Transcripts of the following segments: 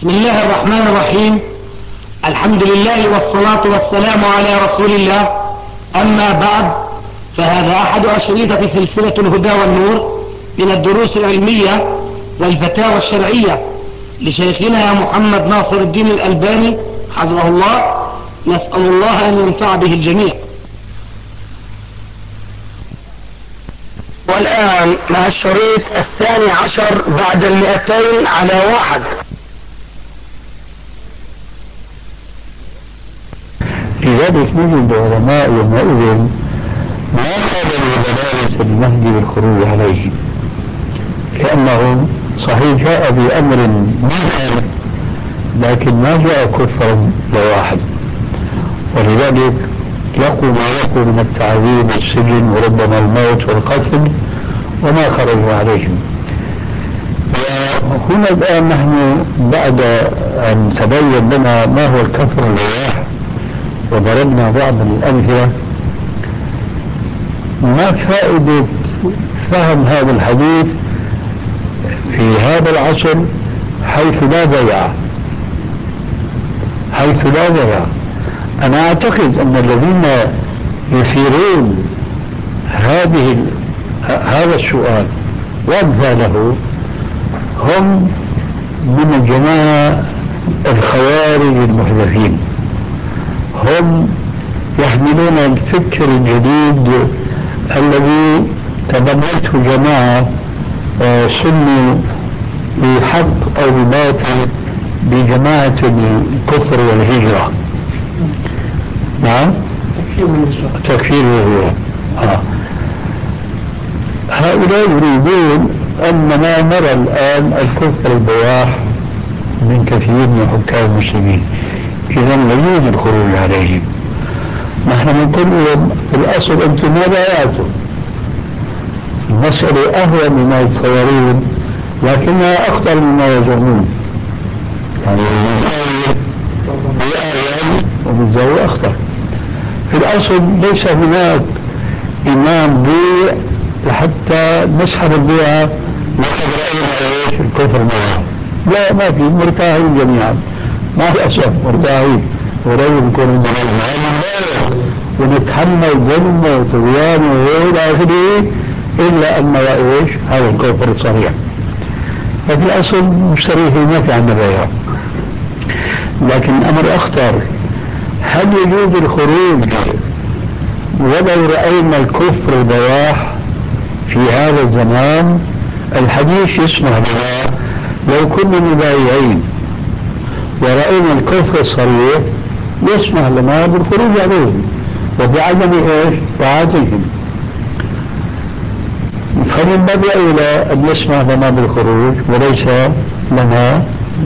بسم الله الرحمن الرحيم. الحمد لله والصلاة والسلام على رسول الله. أما بعد، فهذا أحد أشرطة سلسلة الهدى والنور من الدروس العلمية والفتاوى الشرعية لشيخنا محمد ناصر الدين الألباني حفظه الله. نسأل الله أن ينفع به الجميع. والآن مع الشريط 12 بعد 200 على 1. لذلك نجد علماء يومئذ ما قابلوا بدالة المهدي بالخروج عليه، لأنه صحيح جاء بأمر منكر لكن ما جاء كفرا لواحد، ولذلك لقوا ما لقوا من التعذيب والسجن وربما الموت والقتل وما خرجوا عليهم. وهنا الآن نحن بعد أن تبين لنا ما هو الكفر الواحد وضربنا بعض الأمثلة، ما فائدة فهم هذا الحديث في هذا العصر حيث لا ضياع؟ أنا أعتقد أن الذين يثيرون هذا السؤال وأمثاله هم من الجماعة الخوارج المحدثين، هم يحملون الفكر الجديد الذي تبنته جماعة سموا بحق أو بباطل بجماعة الكفر والهجرة. نعم، تكفير الهجرة. هؤلاء يريدون أن ما نرى الآن الكفر البواح من كثير من حكام المسلمين، إذا لا يوجد الخروج عليهم. نحن نقول لهم في الأصل أنتم ما بايعتم، المسألة أهون مما يتصورون لكنها أخطر مما يظنون، يعني وبالزاوية أخطر. في الأصل ليس هناك إمام بيع لحتى نسحب البيعة وقد رأينا الكفر معه، لا، ما في، مرتاحين جميعا، ما في أسف، مرتاحين ولو نكون مرتاحين ونتحمل ظلم وطغيان وإلى آخره، إلا أن رأيش هذا الكفر الصريح. ففي الأصل مشتريه ما في عنا بيع. لكن الأمر أخطر، هل يجوز الخروج ولو رأينا الكفر البواح في هذا الزمان؟ الحديث يسمح لنا لو كنا مبايعين ورأينا الكفر الصريح يسمح لنا بالخروج عليهم وبعدم طاعتهم، فينبغي أولى أن يسمح لنا بالخروج وليس لنا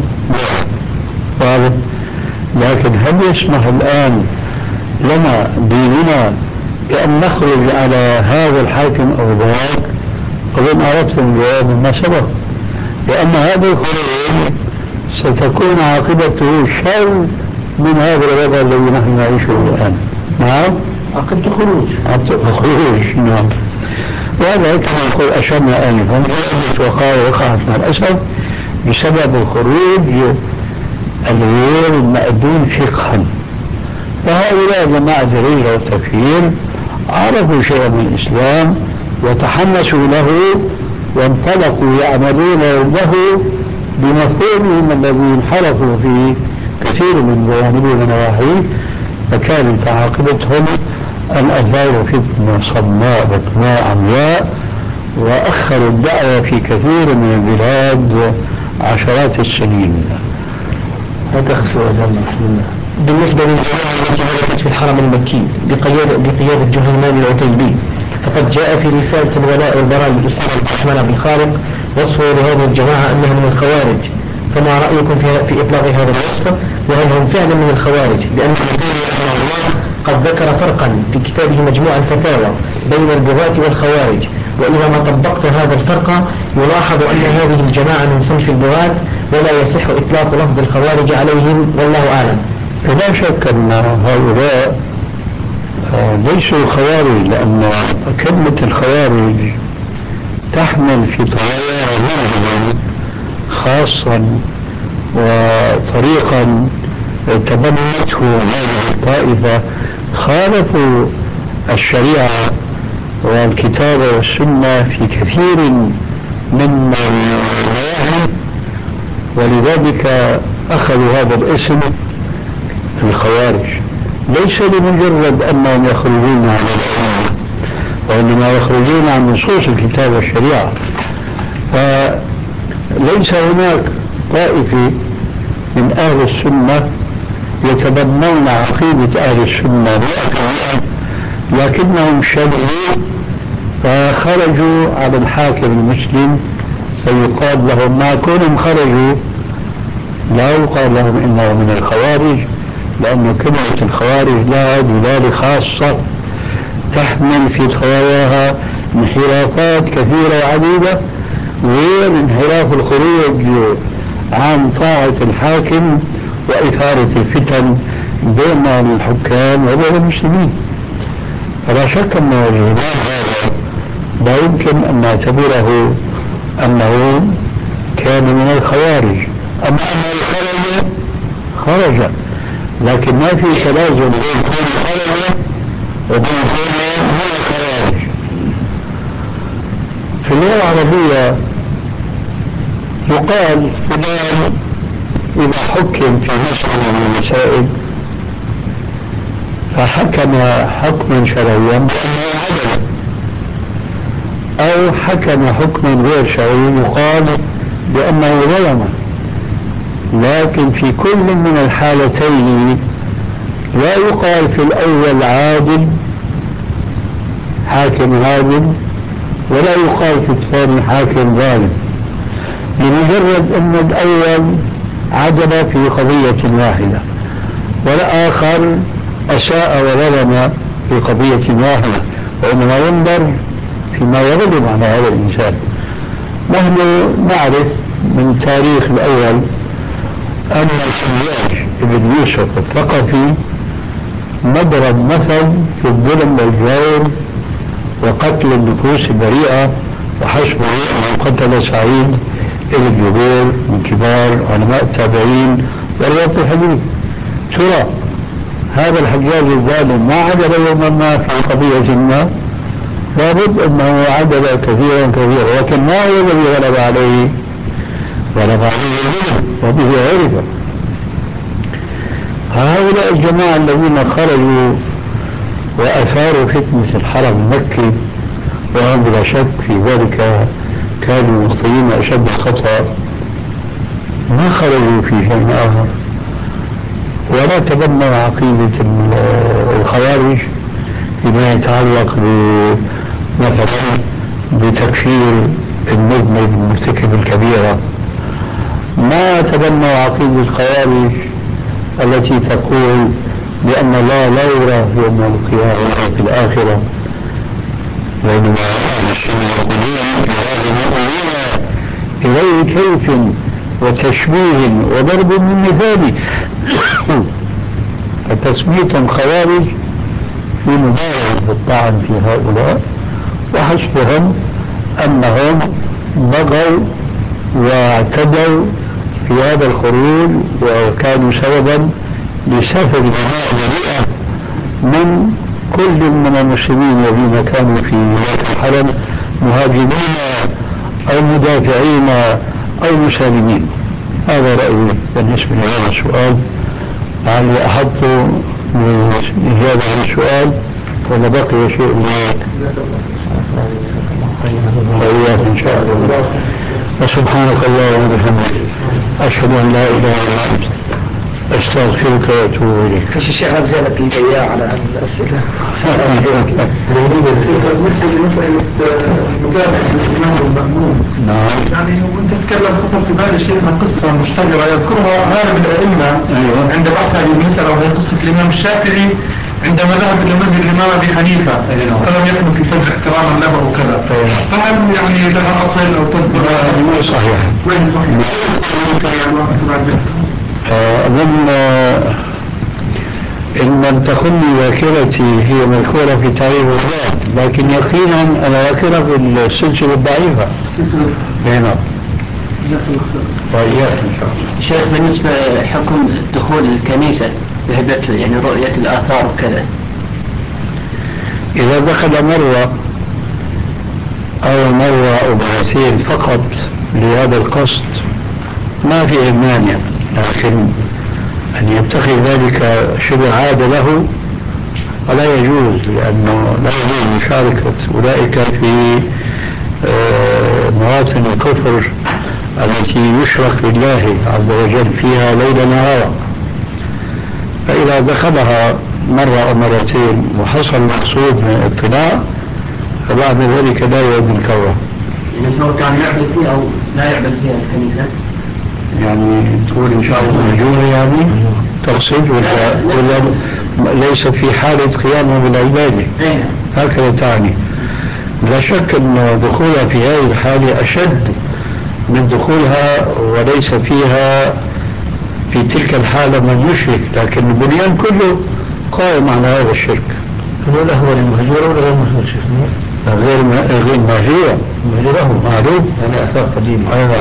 واضح. لكن هل يسمح الآن لنا ديننا بأن نخرج على هذا الحاكم أو ذاك؟ أظن عرفت الجواب مما سبق، لأن هذا الخروج ستكون عاقبته شر من هذا الوضع الذي نحن نعيشه الآن. نعم، عقبة خروج. نعم. وهذا كما نقول أشرنا آنفا وقعت مع الأسف بسبب الخروج الغير المأذون فقها. فهؤلاء جماعة الهجرة والتكفير عرفوا شيئا من الإسلام وتحمسوا له وانطلقوا يعملون له بمفهومهم الذي انحرفوا في كثير من جوانبه ونواحيه، فكانت عاقبتهم أن أثاروا فتنة صماء بطماء عمياء وأخروا الدعوة في كثير من البلاد عشرات السنين. هذا سؤال بالنسبة للجماعة التي هربت في الحرم المكي بقيادة جهيمان العتيبي، فقد جاء في رسالة الولاء والبراء للأستاذ عبد الرحمن عبد الخالق وصفه لهذه الجماعة أنها من الخوارج، فما رأيكم في إطلاق هذا الوصف؟ وهل هم فعلا من الخوارج؟ لأن العتيبي رحمه الله قد ذكر فرقا في كتابه مجموع الفتاوى بين البغاة والخوارج، وإذا ما طبقت هذا الفرق يلاحظ أن هذه الجماعة من صنف البغاة ولا يصح إطلاق لفظ الخوارج عليهم، والله أعلم. لا شك أن هؤلاء ليسوا خوارج، لأن كلمة الخوارج تحمل في طواياها منهم خاصا طريقا تبنته هذه الطائفة خالفوا الشريعة والكتاب والسنة في كثير من النواحي، ولذلك أخذوا هذا الاسم الخوارج، ليس لمجرد أنهم يخرجون عن الأمة، وإنما يخرجون عن نصوص الكتاب والشريعة. فليس هناك طائفة من أهل السنة يتبنون عقيدة أهل السنة 100%، لكنهم شبهوا فخرجوا على الحاكم المسلم، فيقال لهم ما كونهم خرجوا لا يقال لهم إنه من الخوارج، لأن كلمة الخوارج لها دلالة خاصة تحمل في خواياها انحرافات كثيرة وعديدة، غير انحراف الخروج عن طاعة الحاكم وإثارة الفتن بين الحكام وبين المسلمين. فلا شك أن الإمام هذا لا يمكن أن نعتبره أنه كان من الخوارج، أما أنه خرج، لكن ما في تلازم بين كون خرج وبين كون من الخوارج. في اللغة العربية يقال فلان إذا حكم في مسألة من المسائل فحكم حكما شرعيا بأنه عدل، أو حكم حكما غير شرعي يقال بأنه ظلم. لكن في كل من الحالتين لا يقال في الأول عادل حاكم عادل، ولا يقال في الثاني حاكم ظالم، لمجرد أن الأول عدل في قضية واحدة والآخر أساء وظلم في قضية واحدة، وإنما ينظر فيما يغلب على هذا الإنسان. نحن نعرف من تاريخ الأول أن الحجاج بن يوسف الثقفي مضرب مثل في الظلم والجور وقتل النفوس البريئة، وحسبه أن قتل سعيد بن جبير من كبار علماء التابعين ورواة الحديث. ترى هذا الحجاج الظالم ما عدل يوما ما في قضية ما؟ لابد أنه عدل كثيرا، ولكن ما هو الذي غلب عليه؟ غلب عليه الظلم، وبه عرف. هؤلاء الجماعة الذين خرجوا وأثاروا فتنة الحرم المكي، وهم بلا شك في ذلك كانوا مخطئين أشد الخطأ، ما خرجوا في شيء آخر ولا تبنوا عقيدة الخوارج فيما يتعلق مثلا بتكفير المذنب المرتكب الكبيرة. ما تبنوا عقيدة الخوارج التي تقول بأن الله لا يرى يوم القيامة في الآخرة، وإنما أهل السنة يقولون بغير كيف وتشبيه وضرب من مثال. فتسميتهم خوارج في مبالغة بالطعن في هؤلاء، وحسبهم أنهم بغوا واعتدوا في هذا الخروج وكانوا سببا لسفك دماء بريئة من كل من المسلمين الذين كانوا في ولاية الحرم مهاجمين أو مدافعين أو مسالمين. هذا رأيي بالنسبة لهذا السؤال. لعلي أحط الإجابة عن السؤال ولا بقي شيء وإياك إن شاء الله. وسبحانك اللهم وبحمدك أشهد أن لا إله إلا أنت أستغفرك وأتوب إليك. فيش شيء هذا زيادة بالبياع على الأسئلة. مسألة مجابهة الإمام المأمون. نعم. يعني كنت أتكلم خطر في بالي شيء من قصة مشتهرة يذكرها غالب الأئمة عند بحث هذه المسألة، وهي قصة الإمام الشافعي عندما ذهب إلى مسجد الإمام أبي حنيفة فلم يقنط الفجر احتراما له وكذا. فهل يعني لها أصل أو تذكر؟ صحيح. وين صحيح؟ أظن إن لم تخن ذاكرتي هي مذكورة في تاريخ الوفاة، لكن يقينا أنا ذاكرة في السلسلة الضعيفة. نعم. شيخ بالنسبة حكم دخول الكنيسة بهدف يعني رؤية الآثار وكذا، إذا دخل مرة أو مرة أو مرتين فقط لهذا القصد ما في مانع، لكن أن يتخذ ذلك شبه عادة له ولا يجوز، لأنه لا يجوز مشاركة أولئك في مواطن الكفر التي يشرك بالله عز وجل فيها ليل نهارا. فإذا دخلها مرة أو مرتين وحصل المقصود من الاطلاع فبعد ذلك لا يعود الكرة. يعني سواء كان يعبد فيها أو لا يعبد فيها الكنيسة، يعني تقول إن شاء الله مهجورة يعني تقصد ولا ليس في حالة قيامه بالعبادة هكذا تعني. لا شك أن دخولها في هذه الحالة أشد من دخولها وليس فيها في تلك الحالة من يشرك، لكن البنيان كله قائم على هذا الشرك. ولا هو المهجورة ولا غير مهجور شيخنا؟ غير مهجورة، مهجورة معروف يعني أثار قديمة. أيضا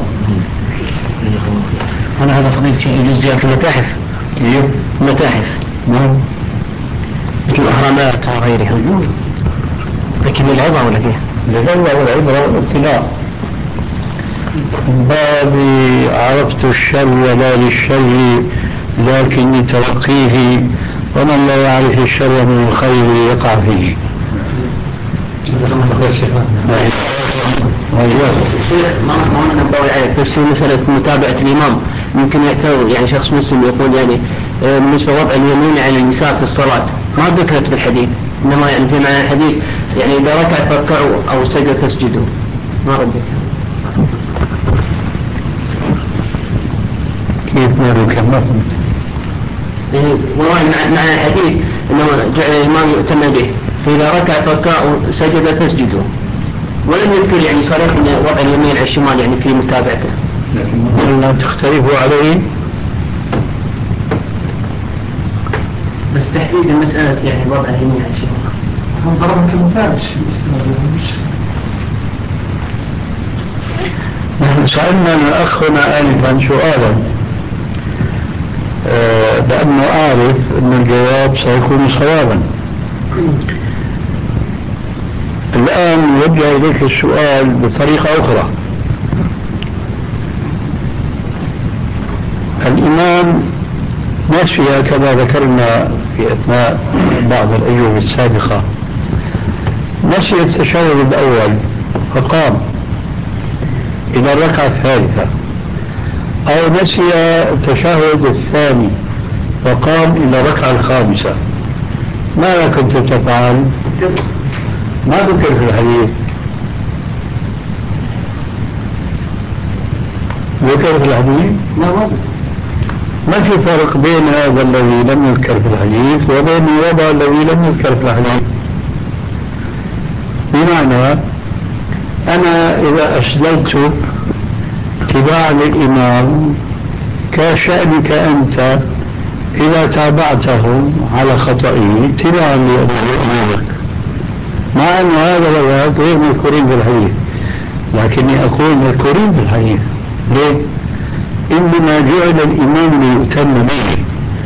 أنا هذا فضيلة شيء يجوز زيارة المتاحف. متاحف نعم مثل الأهرامات وغيرها، لكن العظة ولا كيف؟ العظة والعبرة والابتلاء باب عرفت الشر ولا للشر لكني ترقيه ومن لا يعرف الشر من الخير يقع فيه. ما نبوي عليك بس في مسألة متابعة الإمام ممكن يعتبر يعني شخص مسلم يقول يعني بالنسبة وضع اليمين على اليسار في الصلاة ما ذكرت بالحديث، إنما يعني في معنى الحديث يعني إذا ركع فاركعوا أو سجد فاسجدوا، ما ردك كيف ما ذكرنا؟ يعني والله معنى الحديث إنه جعل الإمام يؤتم به، فإذا ركع فاركعوا سجد فاسجدوا، ولم يذكر يعني صريح ان وضع اليمين على الشمال يعني في متابعته. لكن لا تختلفوا عليه بس تحديد المسألة يعني وضع اليمين على الشمال هم ضربك المثال. نحن سألنا الأخ هنا آنفا سؤالا لأنه أعرف أن الجواب سيكون صوابا. الآن يرجع إليك السؤال بطريقة أخرى. الإمام نسي كما ذكرنا في أثناء بعض الأيام السابقة، نسي التشهد الأول فقام إلى الركعة الثالثة، أو نسي التشهد الثاني فقام إلى الركعة الخامسة، ماذا كنت تفعل؟ ما ذكر في الحديث. ذكر في الحديث؟ ما في فرق بين هذا الذي لم يذكر في الحديث وبين الوضع الذي لم يذكر في الحديث. بمعنى أنا إذا أسلمت اتباعا للإمام كشأنك أنت إذا تابعته على خطئه اتباعا لأمامك، مع أن هذا الوضع غير مذكورين في الحديث، لكني أقول مذكورين في الحديث. ليه؟ إنما جعل الإمام ليؤتم به.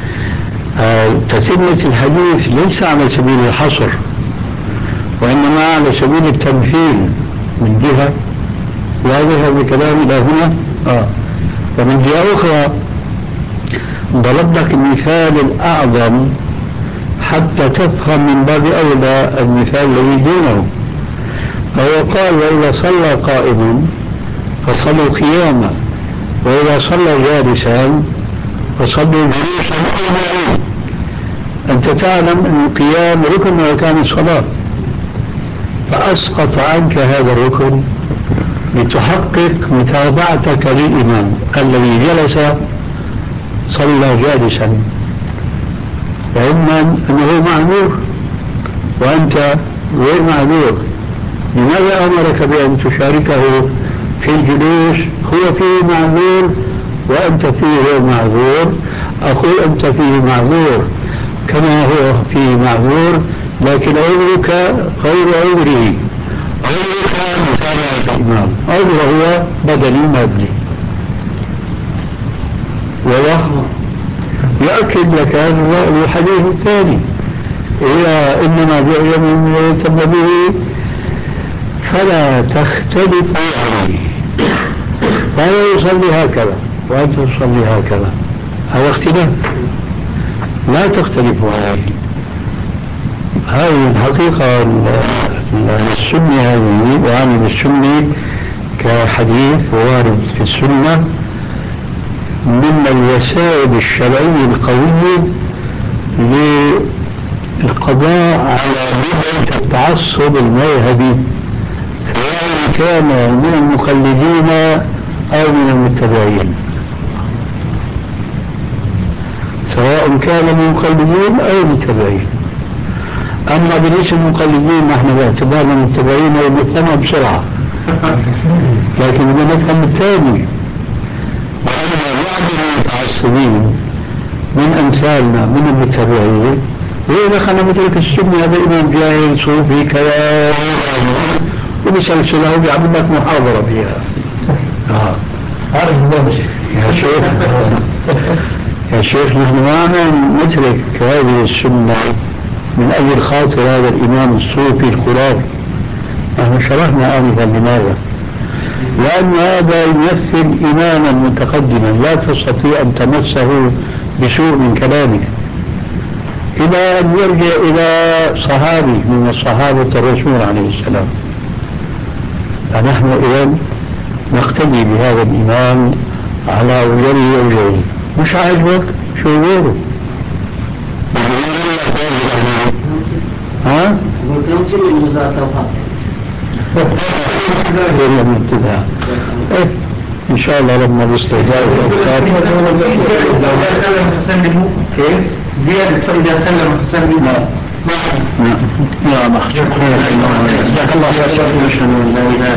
تتمة الحديث ليس على سبيل الحصر وإنما على سبيل التمثيل من جهة، واضح بكلام إلى هنا. ومن جهة أخرى ضرب لك المثال الأعظم حتى تفهم من باب أولى المثال الذي دونه. فهو قال وإذا صلى قائما فصلوا قياما، وإذا صلى جالسا فصلوا جلوسا. أنت تعلم أن القيام ركن من أركان الصلاة، فأسقط عنك هذا الركن لتحقق متابعتك للإمام الذي جلس صلى جالسا، فإما أنه معذور وأنت غير معذور. لماذا أمرك بأن تشاركه في الجلوس؟ هو فيه معذور وأنت فيه غير معذور. أقول أنت فيه معذور كما هو فيه معذور، لكن عذرك غير عذره. عذرك متابعة الإمام، عذره هو بدني مادي. ووهم يؤكد لك هذا الحديث الثاني إذا إنما جعل من يتم به فلا تختلفوا عليه. فهو يصلي هكذا وأنت تصلي هكذا، هذا اختلاف، لا تختلفوا عليه. هذه الحقيقة السنة هذه، وعامل السنة كحديث وارد في السنة من الوسائل الشرعية القوية للقضاء على بدعة التعصب المذهبي، سواء كان من المقلدين أو من المتبعين، سواء كان من المقلدين أو المتبعين. أما بالنسبة للمقلدين نحن باعتبارنا متبعين ونفهمها بسرعة، لكن بدنا نفهم الثاني، وأنا بعض المتعصبين من أمثالنا من المتبعين وإذا خلنا نترك السنة هذا إمام جاهل صوفي كذا وبسلسله وبيعمل لك محاضرة فيها. يا شيخ نحن ما نترك هذه السنة من أجل خاطر هذا الإمام الصوفي الخرافي. نحن شرحنا آنفا لماذا؟ لأن هذا يمثل إماما متقدما لا تستطيع أن تمسه بسوء من كلامك، إلى أن يرجع إلى صحابي من صحابة الرسول عليه السلام. فنحن إذن نقتدي بهذا الإمام على وجهه وجهه. مش عاجبك شو غيره؟ ها؟ إن شاء الله لما الاستهداء زيادة فإذا سلم فسلم لا مخجوك جزاك الله خير. أشهد أن لا إله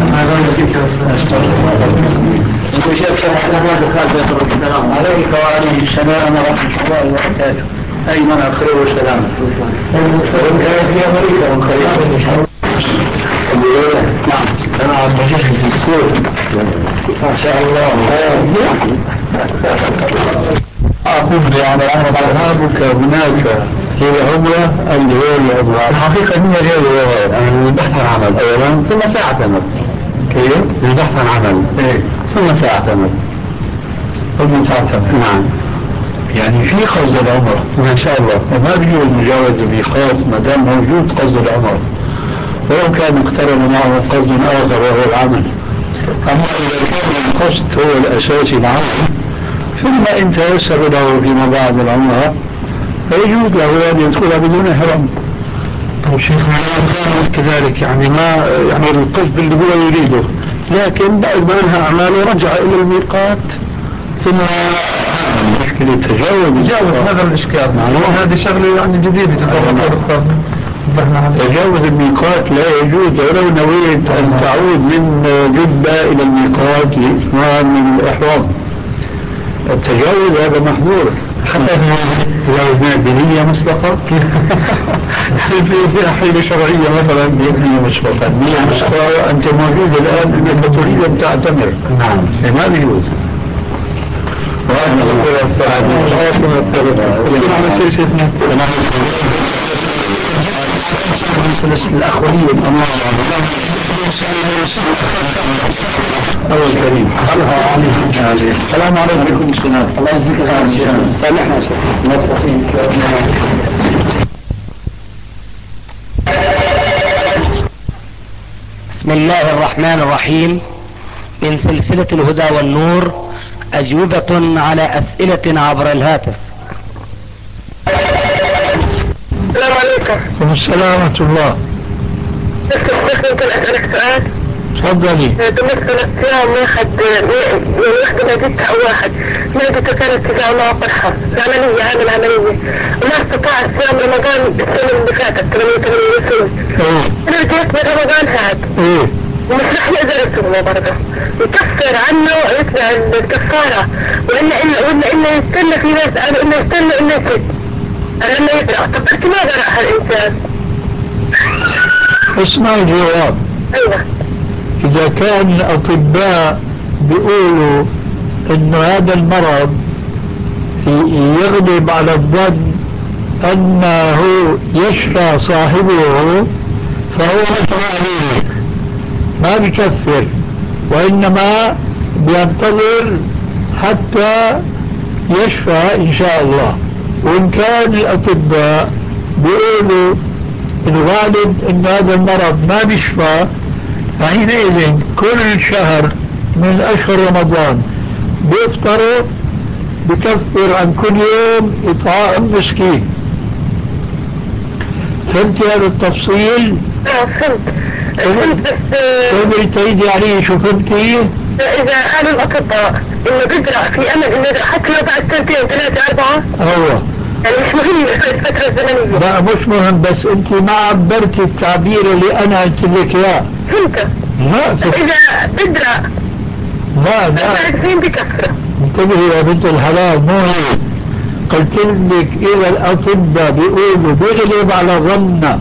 إلا الله عليك وعليه السلام ورحمة الله وبركاته. أيمن الخير والسلام. وكان في أمريكا والخير. نعم أنا عبد الجيش في السور ما شاء الله. أقول يعني أنا أذهبك هناك للعمرة اللي هي العمرة الحقيقة هي غير البحث عن عمل أولا ثم ساعة عمل. كيف؟ البحث عن عمل ثم ساعة عمل ثم ساعة عمل. نعم يعني في قصد العمرة ما شاء الله، وما بيجوز مجاوز الميقات ما دام موجود قصد العمرة، ولو كان مقترن معه قصد آخر وهو العمل. أما إذا كان القصد هو الأساسي العمل ثم إن تيسر له فيما بعد العمرة فيجوز له أن يدخل بدون إحرام. طيب شيخنا كان كذلك يعني ما يعني القصد اللي هو يريده، لكن بعد ما انهى أعماله رجع إلى الميقات ثم مشكلة تجاوز هذا الإشكال. هذه شغلة يعني جديدة تجاوز الميقات لا يجوز ولو نويت أن تعود من جدة إلى الميقات لإتمام الإحرام. التجاوز هذا محظور حتى تجاوزنا بنية مسبقة فيها حيلة شرعية مثلا بنية مسبقة. نية مسبقة أنت موجود الآن أنك تريد أن تعتمر. نعم ما بيجوز. وأنا الأخوية أول كريم السلام عليكم. الله يجزيك الخير. سامحنا بسم الله الرحمن الرحيم. من سلسلة الهدى والنور أجوبة على أسئلة عبر الهاتف. السلام عليكم. السلام ورحمة الله. ممكن أسألك سؤال؟ تفضلي. بالنسبة للصيام واحد ناديتها أو واحد ناديته كانت تجاه الله فرحة عامل عملية وما استطاع الصيام رمضان السنة اللي فاتت 88 سنة. أنا رجعت من رمضان هاد ومش رح يقدر يصومه برضه يكفر عنه ويتبع الكفارة وإنه يستنى. في ناس قالوا إنه يستنى إنه يسد لما يقرأ. طب أنت ما قرأ هالإنسان؟ اسمع الجواب. أيوة. إذا كان الأطباء بيقولوا إنه هذا المرض يغلب على الظن أنه يشفى صاحبه فهو متعالي ما بيكفر، وإنما بينتظر حتى يشفى إن شاء الله. وإن كان الأطباء بيقولوا الغالب أن هذا المرض ما بيشفى، فحينئذ كل شهر من أشهر رمضان بيفطروا بكفر عن كل يوم إطعام مسكين. فهمت هذا التفصيل؟ فهمت بس تقدري تعيدي عليه شو فهمتي؟ إذا قالوا الأطباء إنه بيقرأ في أمل إنه حتى لو بعد سنتين 3 4 هو يعني مش مهم الفترة الزمنية. لا مش مهم، بس انت ما عبرتي التعبير اللي انا قلت لك اياه. فهمت؟ لا إذا بيقرأ لا بعد سنين بكفر. انتبهي يا بنت الحلال، مو هيك. قلت لك اذا الاطباء بيقولوا بيغلب على ظننا،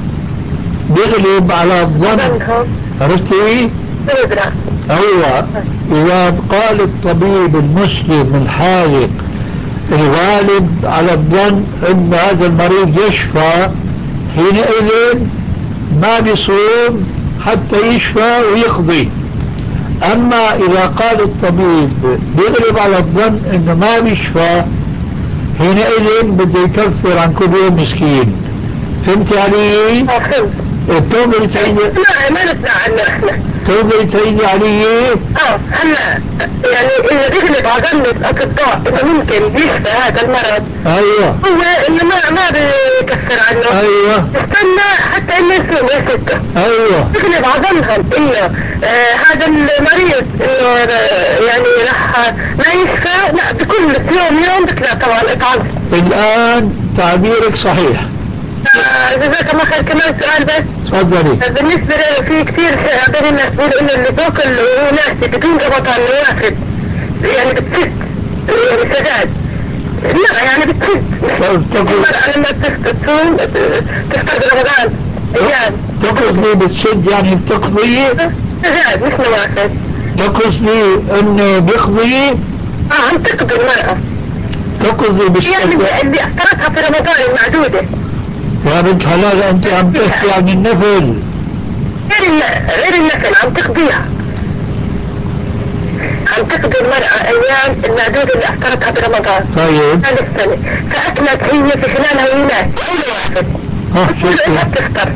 بيغلب على الظن، عرفتي؟ بيقرأ ايوه. اذا قال الطبيب المسلم الحاذق الغالب على الظن ان هذا المريض يشفى، حينئذ ما بيصوم حتى يشفى ويقضي. اما اذا قال الطبيب بيغلب على الظن انه ما بيشفى، حينئذ بده يكفر عن كل يوم مسكين. فهمتي علي؟ فهمت. تقدري تعيدي؟ ما نسمع عنه احنا. تقدري تعيدي علي؟ هلا يعني اذا بيغلب على ظن الاطباء انه ممكن يشفى هذا المرض، ايوه، هو انه ما بيكفر عنه. ايوه، استنى حتى انه يصوم يسكت. ايوه، بيغلب على ظنهم انه هذا المريض انه يعني راح ما يشفى، لا بكل يوم بيطلع طبعا اطعام. الان تعبيرك صحيح. جزاك الله خير. كمان سؤال بس. تفضلي. بالنسبة في كثير بين الناس بيقولوا انه اللي باكل وناسي بدون رمضان نوافذ يعني بتسد يعني سداد. لا يعني بتسد. المرأة لما تصوم تفطر برمضان ايام. تقصدي بتسد يعني بتقضي؟ سداد مش نوافذ. تقصدي انه بيقضي؟ عم تقضي المرأة. تقصدي بالسد يعني اللي اخترتها في رمضان المعدودة. يا بنت حلال انت عم تحكي عن النفل. غير النفل عم تقضيها. عم تقضي المرأة ايام المعدودة اللي اخترتها برمضان. طيب. هذه السنة فاكلت هي في خلالها يومات واحد تفطر.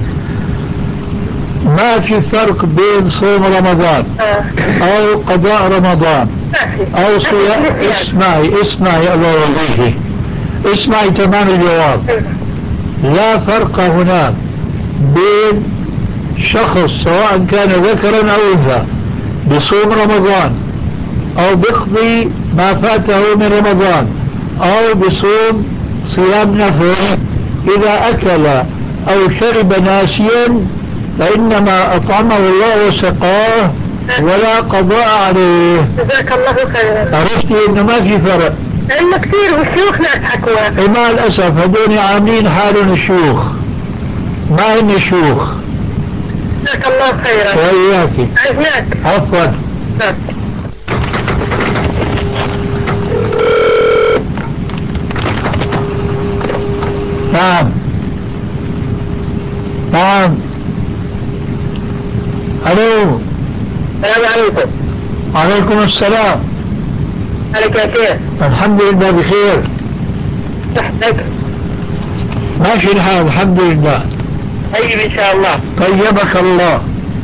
ما في فرق بين صوم رمضان او قضاء رمضان او صيام. اسمعي الله يرضيكي، اسمعي تمام الجواب. لا فرق هناك بين شخص سواء كان ذكرا او انثى بصوم رمضان او بيقضي ما فاته من رمضان او بصوم صيام نفل. اذا اكل او شرب ناسيا فانما اطعمه الله وسقاه ولا قضاء عليه. جزاك الله خيرا. عرفتي انه ما في فرق؟ لأنه كثير والشيوخ ناس حكوها. مع الأسف هذول عاملين حالهم الشيوخ، ما هن شيوخ. جزاك الله خيرا. وإياكي. عزناك. عفوا. نعم نعم. الو. السلام عليكم. وعليكم السلام. عليك يا شيخ. الحمد لله بخير. صحتك؟ ماشي الحال الحمد لله. طيب ان شاء الله. طيبك الله.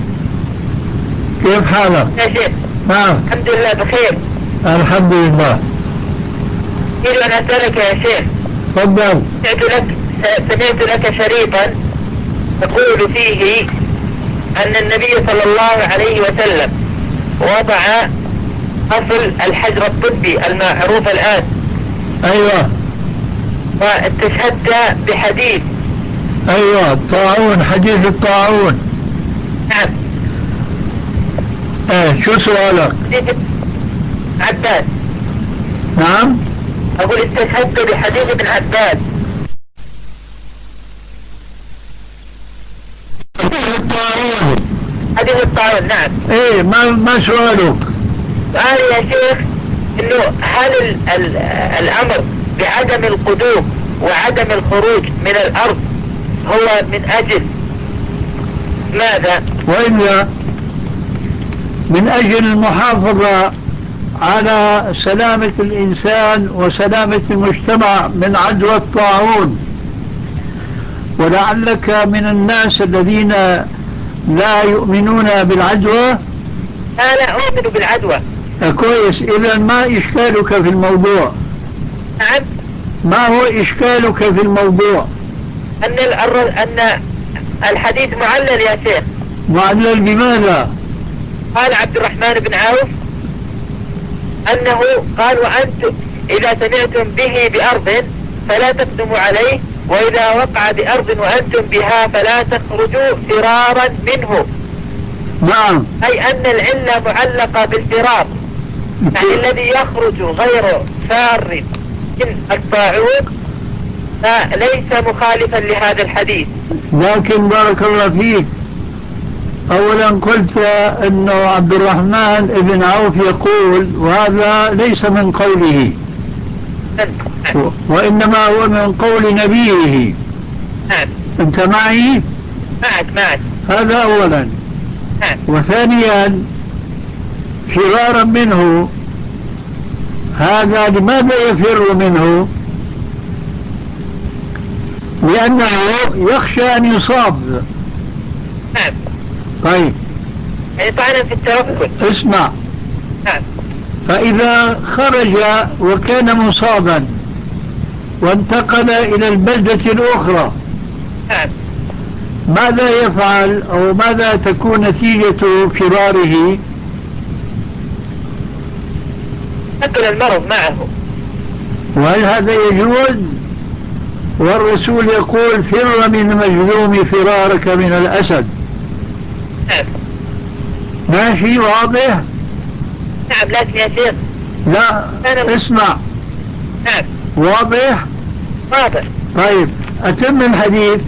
كيف حالك؟ يا شيخ. نعم. الحمد لله بخير. الحمد لله. أريد أن أسألك يا شيخ. تفضل. سمعت لك شريطا تقول فيه أن النبي صلى الله عليه وسلم وضع أصل الحجر الطبي المعروف الآن. أيوة. واستشهدت بحديث. أيوة الطاعون، حديث الطاعون. نعم. شو سؤالك؟ عباد. نعم. أقول استشهدت بحديث ابن عباد. حديث الطاعون. نعم. ايه ما سؤالك؟ سؤالي يا شيخ انه هل الامر بعدم القدوم وعدم الخروج من الارض هو من اجل ماذا؟ وإلا من أجل المحافظة على سلامة الإنسان وسلامة المجتمع من عدوى الطاعون. ولعلك من الناس الذين لا يؤمنون بالعدوى. لا أؤمن بالعدوى. كويس، إذا ما إشكالك في الموضوع؟ نعم. ما هو إشكالك في الموضوع؟ أن الحديث معلل يا شيخ. معلل بماذا؟ قال عبد الرحمن بن عوف أنه قال وأنتم إذا سمعتم به بأرض فلا تقدموا عليه، وإذا وقع بأرض وأنتم بها فلا تخرجوا فرارا منه. نعم. أي أن العلة معلقة بالفرار، يعني الذي يخرج غير فار من الطاعون فليس مخالفا لهذا الحديث. لكن بارك الله فيك، أولا قلت أنه عبد الرحمن بن عوف يقول، وهذا ليس من قوله وإنما هو من قول نبيه. أنت معي؟ معك. هذا أولا. وثانيا فرارا منه، هذا لماذا يفر منه؟ لأنه يخشى أن يصاب. طيب يعني طعنا في التوكل. اسمع. فإذا خرج وكان مصابا وانتقل إلى البلدة الأخرى ماذا يفعل أو ماذا تكون نتيجة فراره؟ ينتقل المرض معه. وهل هذا يجوز؟ والرسول يقول فر من المجذوم فرارك من الأسد. ماشي واضح؟ نعم. لكن يا شيخ لا اسمع. نعم. واضح. طيب أتم الحديث.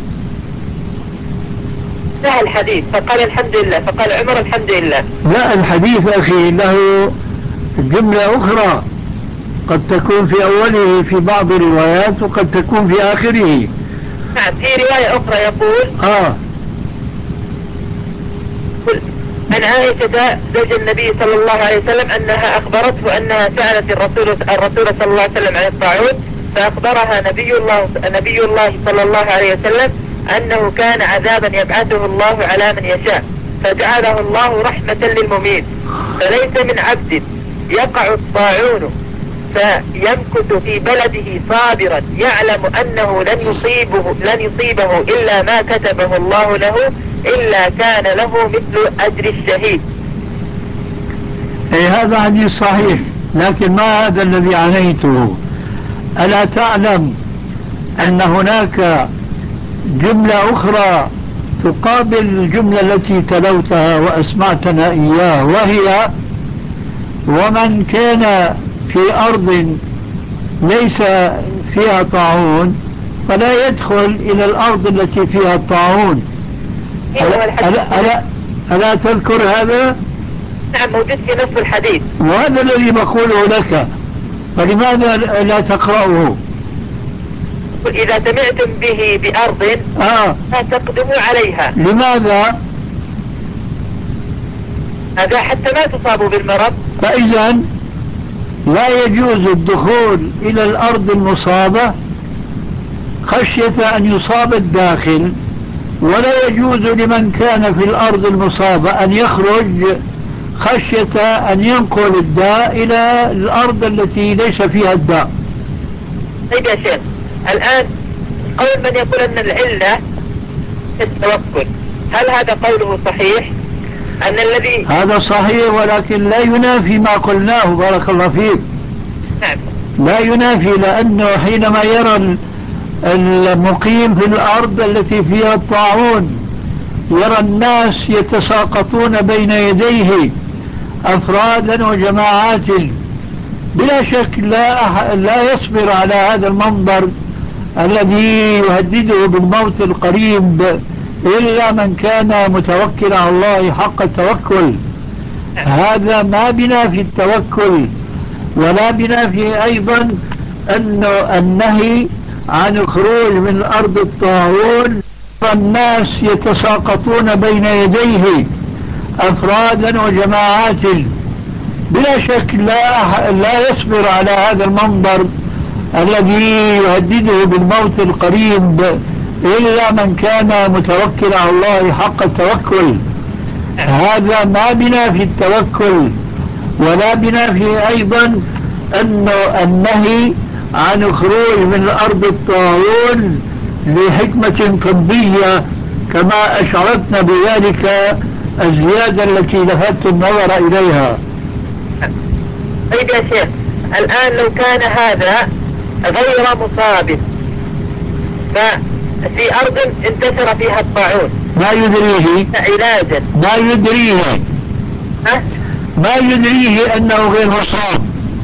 لا الحديث فقال الحمد لله، فقال عمر الحمد لله. لا الحديث أخي له جملة أخرى قد تكون في أوله في بعض الروايات وقد تكون في آخره. نعم. في رواية أخرى يقول عن عائشة زوج النبي صلى الله عليه وسلم أنها أخبرته أنها سألت الرسول صلى الله عليه وسلم عن الطاعون، فأخبرها نبي الله صلى الله عليه وسلم أنه كان عذابا يبعثه الله على من يشاء، فجعله الله رحمة للمميت، فليس من عبد يقع الطاعون فيمكث في بلده صابرا يعلم أنه لن يصيبه إلا ما كتبه الله له إلا كان له مثل أجر الشهيد. أي هذا حديث صحيح، لكن ما هذا الذي عنيته؟ ألا تعلم أن هناك جملة أخرى تقابل الجملة التي تلوتها وأسمعتنا إياه، وهي ومن كان في أرض ليس فيها طاعون فلا يدخل إلى الأرض التي فيها الطاعون. ألا تذكر هذا؟ نعم موجود في نص الحديث، وهذا الذي بقوله لك، فلماذا لا تقرأه؟ إذا سمعتم به بأرض لا تقدموا عليها. لماذا؟ هذا حتى ما تصابوا بالمرض. فإذا لا يجوز الدخول إلى الأرض المصابة خشية أن يصاب الداخل، ولا يجوز لمن كان في الأرض المصابة أن يخرج خشية أن ينقل الداء إلى الأرض التي ليس فيها الداء. طيب يا شيخ، الآن قول من يقول أن العلة التوكل، هل هذا قوله صحيح؟ أن الذي هذا صحيح، ولكن لا ينافي ما قلناه بارك الله فيك. نعم. لا ينافي، لأنه حينما يرى المقيم في الأرض التي فيها الطاعون يرى الناس يتساقطون بين يديه أفرادا وجماعات، بلا شك لا يصبر على هذا المنظر الذي يهدده بالموت القريب إلا من كان متوكل على الله حق التوكل. هذا ما بنا في التوكل، ولا بنافي أيضا أنه النهي عن الخروج من أرض الطاعون. الناس يتساقطون بين يديه أفرادا وجماعات، بلا شك لا يصبر على هذا المنظر الذي يهدده بالموت القريب إلا من كان متوكل على الله حق التوكل. هذا ما بنافي التوكل، ولا بنافي أيضا أنه النهي عن الخروج من أرض الطاعون لحكمة طبية كما أشعرتنا بذلك الزيادة التي لفت النظر إليها. طيب يا شيخ، الآن لو كان هذا غير مصاب ففي أرض انتشر فيها الطاعون ما يدريه علاجا، ما يدريه أنه غير مصاب،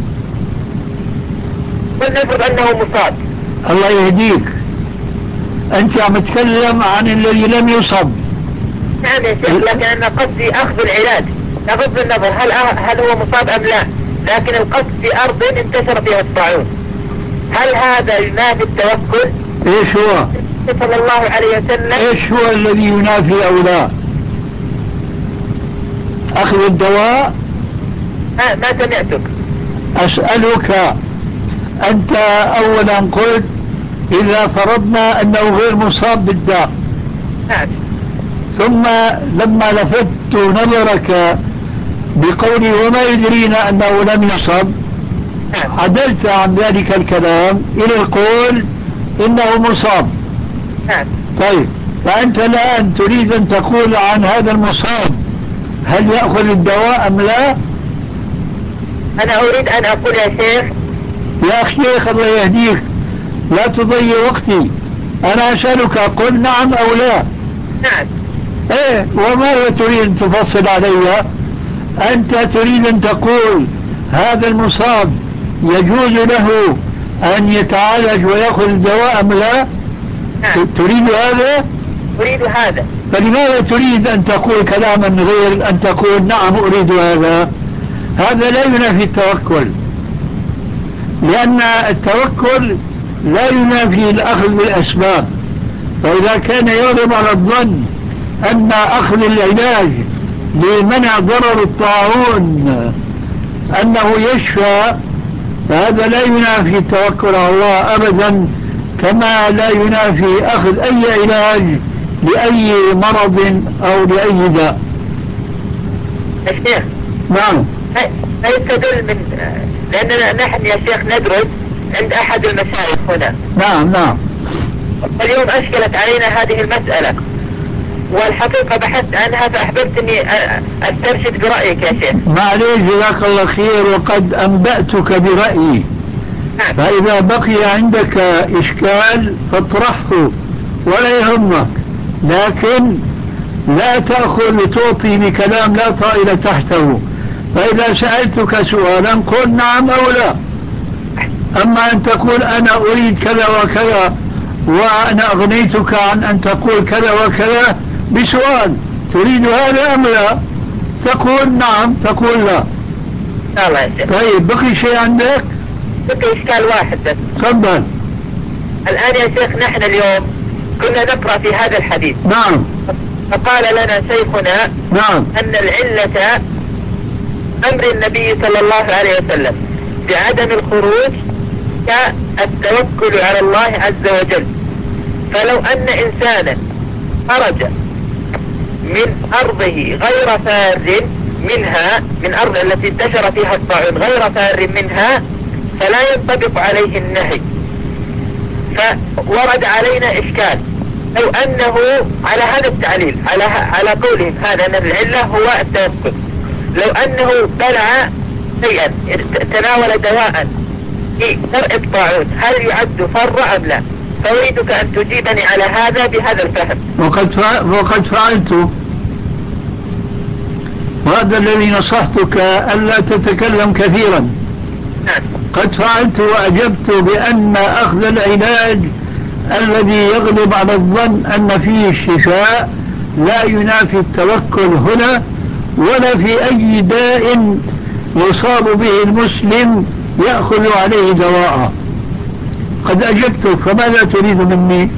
ولنفرض أنه مصاب. الله يهديك، أنت عم تتكلم عن الذي لم يصب. نعم يا شيخ، لكن أنا قصدي أخذ العلاج بغض النظر هل هو مصاب أم لا، لكن القصد في أرض انتشر فيها الطاعون، هل هذا ينافي التوكل؟ ايش هو؟ صلى الله عليه وسلم ايش هو الذي ينافي او لا؟ اخذ الدواء؟ ما سمعتك. اسألك، انت اولا قلت اذا فرضنا انه غير مصاب بالداء، نعم، ثم لما لفت نظرك بقولي وما يدرينا انه لم يصب، عدلت عن ذلك الكلام الى القول انه مصاب. طيب، فانت الان تريد ان تقول عن هذا المصاب هل يأخذ الدواء ام لا؟ انا اريد ان اقول يا شيخ، يا شيخ الله يهديك لا تضيع وقتي، انا اسألك قل نعم او لا. نعم. ايه، وماذا تريد ان تفصل علي؟ انت تريد ان تقول هذا المصاب يجوز له ان يتعالج ويأخذ الدواء ام لا؟ نعم. تريد هذا؟ اريد هذا. فلماذا تريد ان تقول كلاما غير ان تقول نعم اريد هذا؟ هذا لا ينافي التوكل، لان التوكل لا ينافي الاخذ بالاسباب. فاذا كان يغلب على الظن ان اخذ العلاج لمنع ضرر الطاعون انه يشفى، فهذا لا ينافي التوكل على الله ابدا، كما لا ينافي اخذ اي علاج لاي مرض او لاي داء. الشيخ، نعم. يستدل من لاننا نحن يا شيخ ندرس عند احد المشايخ هنا. نعم نعم. اليوم اشكلت علينا هذه المسألة، والحقيقة بحثت عنها فأحببت اني استرشد برأيك يا شيخ. معليش، جزاك الله خير، وقد انبأتك برأيي. فإذا بقي عندك إشكال فاطرحه ولا يهمك، لكن لا تأخذ وتعطي بكلام لا طائل تحته. فإذا سألتك سؤالا قل نعم أو لا. أما أن تقول أنا أريد كذا وكذا وأنا أغنيتك عن أن تقول كذا وكذا بسؤال تريد هذا أم لا، تقول نعم تقول لا. الله يا شيخ. طيب، بقي شيء عندك؟ بقي إشكال واحد بس. تفضل. الآن يا شيخ نحن اليوم كنا نقرأ في هذا الحديث. نعم. فقال لنا شيخنا نعم أن العلة أمر النبي صلى الله عليه وسلم بعدم الخروج كالتوكل على الله عز وجل. فلو أن إنسانا خرج من أرضه غير فار منها، من أرض التي انتشر فيها الطاعون غير فار منها، فلا ينطبق عليه النهي. فورد علينا إشكال لو أنه على هذا التعليل على قولهم هذا أن العلة هو التوكل، لو أنه بلع شيئا تناول دواء في درء الطاعون هل يعد فر أم لا؟ فأريدك أن تجيبني على هذا بهذا الفهم. وقد فعلت، وهذا الذي نصحتك ألا تتكلم كثيرا. قد فعلت وأجبت بأن أخذ العلاج الذي يغلب على الظن أن فيه الشفاء لا ينافي التوكل هنا، ولا في أي داء يصاب به المسلم يأخذ عليه دواء. قد أجبتك، فماذا تريد مني؟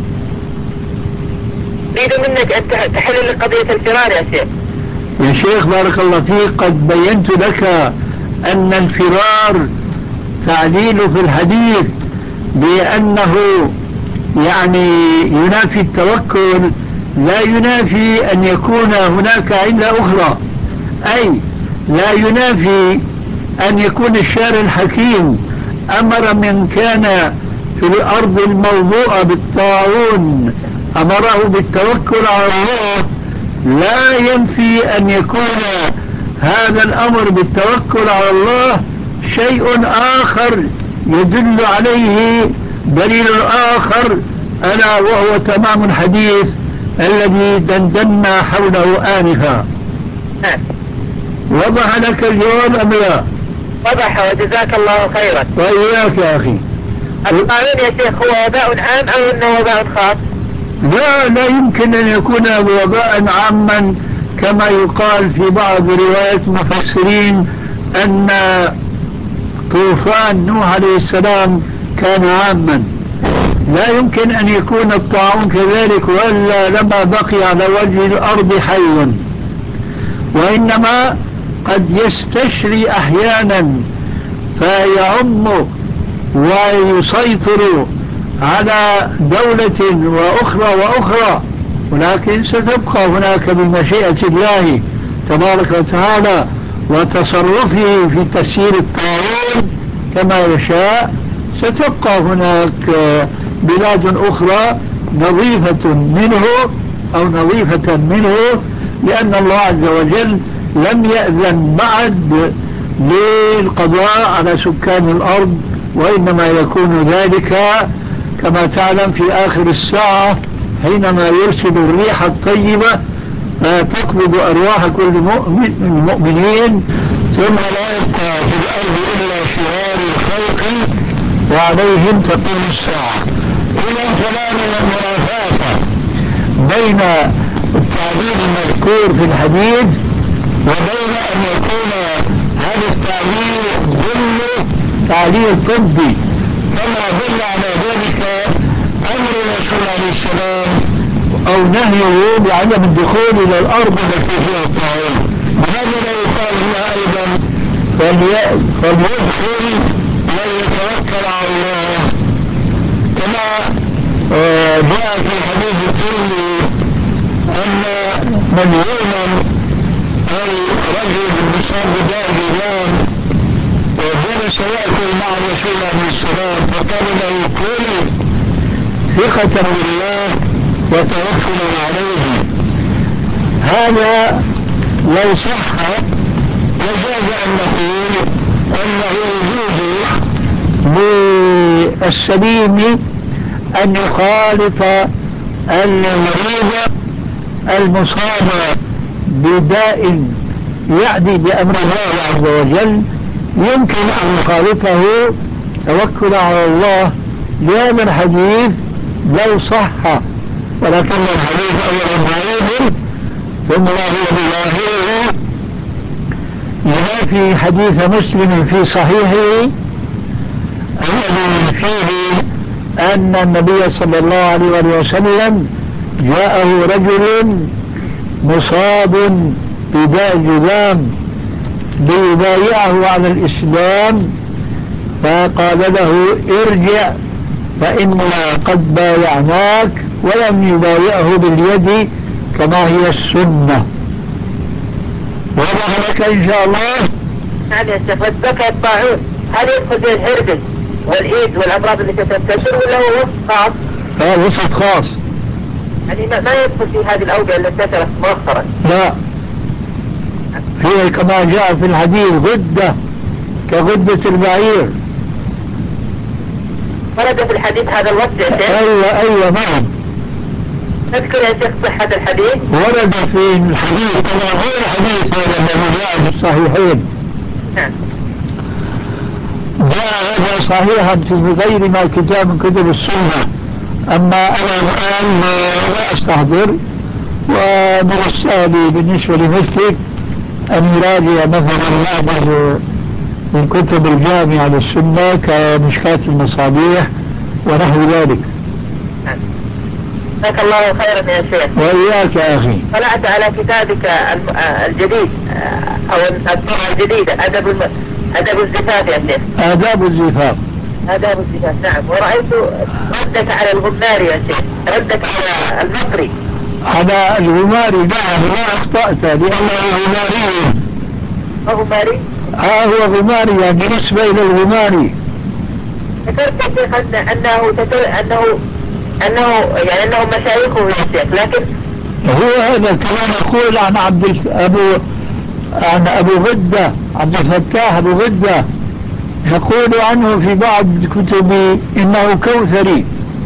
أريد منك أن تحل لي قضية الفرار يا شيخ. يا شيخ بارك الله فيك، قد بينت لك أن الفرار تعليل في الحديث بأنه يعني ينافي التوكل، لا ينافي أن يكون هناك علة أخرى، أي لا ينافي أن يكون الشارع الحكيم أمر من كان في الأرض الموضوعة بالطاعون أمره بالتوكل على الله، لا ينفي أن يكون هذا الأمر بالتوكل على الله شيء آخر يدل عليه دليل آخر، ألا وهو تمام الحديث الذي دندنا حوله آنفا. وضح لك الجواب أم لا؟ وضح وجزاك الله خيرا. وإياك يا أخي. الطاعون يا شيخ هو وباء عام أو أنه وباء خاص؟ لا يمكن أن يكون وباء عاما كما يقال في بعض روايات المفسرين أن طوفان نوح عليه السلام كان عاما. لا يمكن أن يكون الطاعون كذلك، وإلا لما بقي على وجه الأرض حي، وإنما قد يستشري أحيانا فيعم ويسيطر على دولة وأخرى، ولكن ستبقى هناك بمشيئة الله تبارك وتعالى وتصرفه في تسيير الطاعون كما يشاء. ستبقى هناك بلاد أخرى نظيفة منه لأن الله عز وجل لم يأذن بعد للقضاء على سكان الأرض، وإنما يكون ذلك كما تعلم في آخر الساعة حينما يرسل الريح الطيبة فتقبض أرواح كل المؤمنين، ثم لا يبقى في الأرض إلا شرار الخلق وعليهم تقوم الساعة. إلى كلام المنافاة بين التعبير المذكور في الحديث وبين أن يكون هذا التعبير ضمن تعليل طبي كما دل على ذلك أمر الرسول عليه السلام أو نهيه بعدم الدخول إلى الأرض التي فيها الطاعون. لماذا لا يقال لها أيضا فليدخل وليتوكل على الله كما جاء في الحديث الترمذي أن من يؤمن أي رجل مصاب بداء الإيمان وجلس يأكل مع الرسول عليه السلام فقال له كل ثقة بالله وتوكلا عليه. هذا لو صح وجاز أن نقول أنه يجوز للسليم أن يخالط المريض المصاب بداء يعدي بأمر الله عز وجل، يمكن أن يخالطه توكل على الله لهذا الحديث لو صح، ولكن الحديث أولا ضعيف ثم لا هو بظاهره ينافي حديث مسلم في صحيحه الذي فيه أن النبي صلى الله عليه وسلم جاءه رجل مصاب بداء الجذام ليبايعه على الإسلام فقال له ارجع فإننا قد بايعناك، ولم يبايعه باليد كما هي السنة. وضح لك إن شاء الله. نعم يا شيخ. والذكاء الطاعون هل يدخل به الهربس والإيد والأمراض التي تنتشر ولا هو وصف خاص؟ وصف خاص، يعني ما يدخل في هذه الأوبئة التي انتشرت مؤخرا؟ لا، هي كما جاء في الحديث غدة كغدة البعير. ورد في الحديث هذا الوصف يا شيخ؟ أيوة نعم. تذكر يا شيخ صحة الحديث؟ ورد في الحديث كما هو الحديث الذي جاء في الصحيحين. نعم. جاء هذا صحيحا في غير ما كتاب من كتب السنة، أما أنا الآن لا أستحضر، ومن السهل بالنسبة لمثلك أن يراجع مثلا بعض من كتب الجامعة للسنة كمشكاة المصابيح ونحو ذلك. جزاك الله خيرا يا شيخ. وإياك يا أخي. طلعت على كتابك الجديد أو الطبعة الجديدة أدب الزفاف يا شيخ. آداب الزفاف. آداب الزفاف نعم. ورأيت ردك على الغماري يا شيخ، ردك على المصري. على الغماري نعم لا أخطأت لأنه غماري. غماري؟ هو غماري يعني بالنسبة إلى الغماري. ذكرت يا شيخ أنه يعني أنهم مشايخه يا شيخ، لكن هو هذا كما نقول عن عن أبو غدة عبد الفتاح أبو غدة، نقول عنه في بعض كتبه إنه كوثري.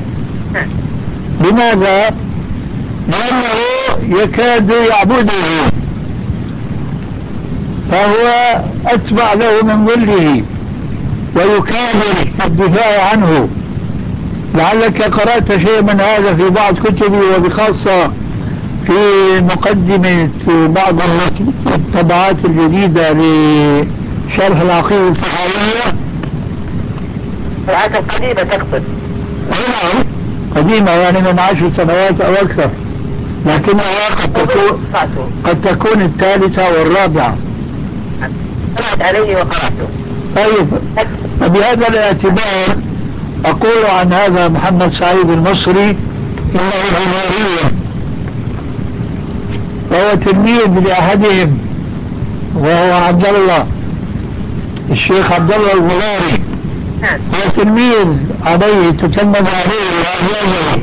لماذا؟ لأنه يكاد يعبده، فهو أتبع له من ظله ويكابر في الدفاع عنه. لعلك قرأت شيء من هذا في بعض كتبه، وبخاصة في مقدمة بعض الطبعات الجديدة لشرح العقيدة الطحاوية. الطبعات القديمة تقصد؟ نعم قديمة يعني من 10 سنوات أو أكثر، لكنها قد تكون الثالثة والرابعة. قرأت عليه وقرأته. طيب وبهذا الاعتبار أقول عن هذا محمد سعيد المصري إنه غماري، وهو تلميذ لأحدهم وهو عبد الله الشيخ عبد الله الغماري، هو تلميذ عليه تسمى عليه وأعجازه.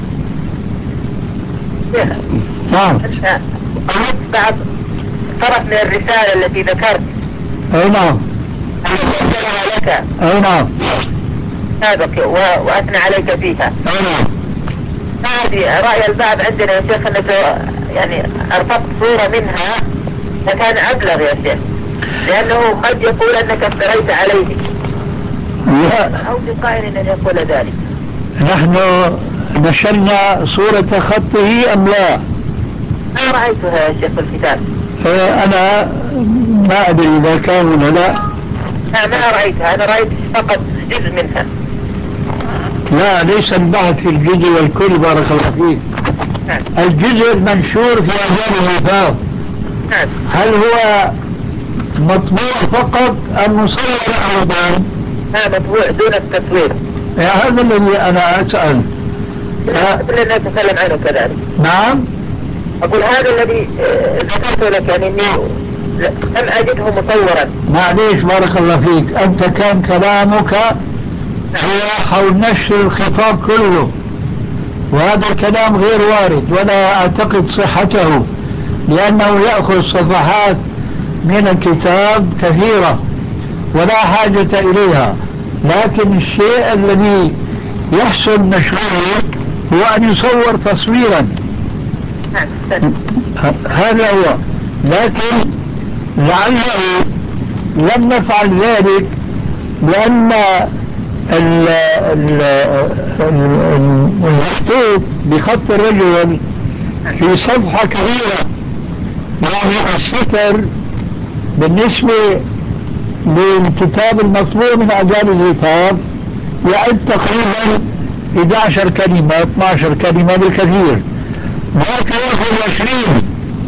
نعم. قرأت بعض طرف من الرسالة التي ذكرت. أي نعم. أرسلها لك. أي نعم. سابق وأثنى عليك فيها. أي نعم. هذه رأي البعض عندنا يا شيخ أنك يعني أرفقت صورة منها فكان أبلغ يا شيخ، لأنه قد يقول أنك افتريت عليه. لا. أو لقائل أن يقول ذلك. نحن نشرنا صورة خطه أم لا؟ أنا رأيتها يا شيخ في الكتاب. أنا ما أدري إذا كان ولا لا. ما رأيتها، أنا رأيت فقط جزء منها. لا ليس البحث في الجزء والكل بارك الله فيك. الجزء المنشور في أعجام الوفاة هل هو مطبوع فقط أم مصور أيضا؟ مطبوع دون التصوير. هذا الذي أنا أسأل. قبل أن أتكلم عنه كذلك. نعم. أقول هذا الذي ذكرته لك يعني إني لم أجده مصورا. معليش بارك الله فيك، أنت كان كلامك هو حول نشر الخطاب كله، وهذا الكلام غير وارد ولا أعتقد صحته، لأنه يأخذ صفحات من الكتاب كثيرة ولا حاجة إليها. لكن الشيء الذي يحسن نشره هو أن يصور تصويرا، هذا هو. لكن لعله لم نفعل ذلك لأن المخطوط بخط الرجل في صفحة كبيرة، يعني السطر بالنسبة للكتاب المطبوع من أعجاب الوفاة يعد تقريبا 11 كلمة 12 كلمة بالكثير، ذاك يأخذ 20،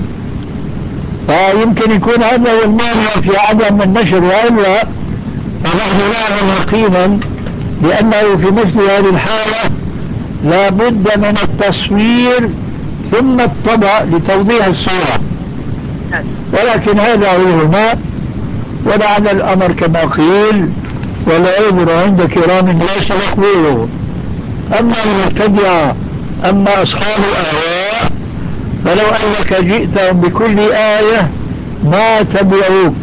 فيمكن يكون هذا هو المانع في عدم النشر. وإلا فنحن نعلم يقينا بأنه في مثل هذه الحالة لا بد من التصوير ثم الطبع لتوضيح الصورة، ولكن هذا علماء ولعل الأمر كما قيل ولا عذر عند كرام الناس مقبوله. أما المبتدعة أما أصحاب الأهواء فلو أنك جئتهم بكل آية ما تبعوك.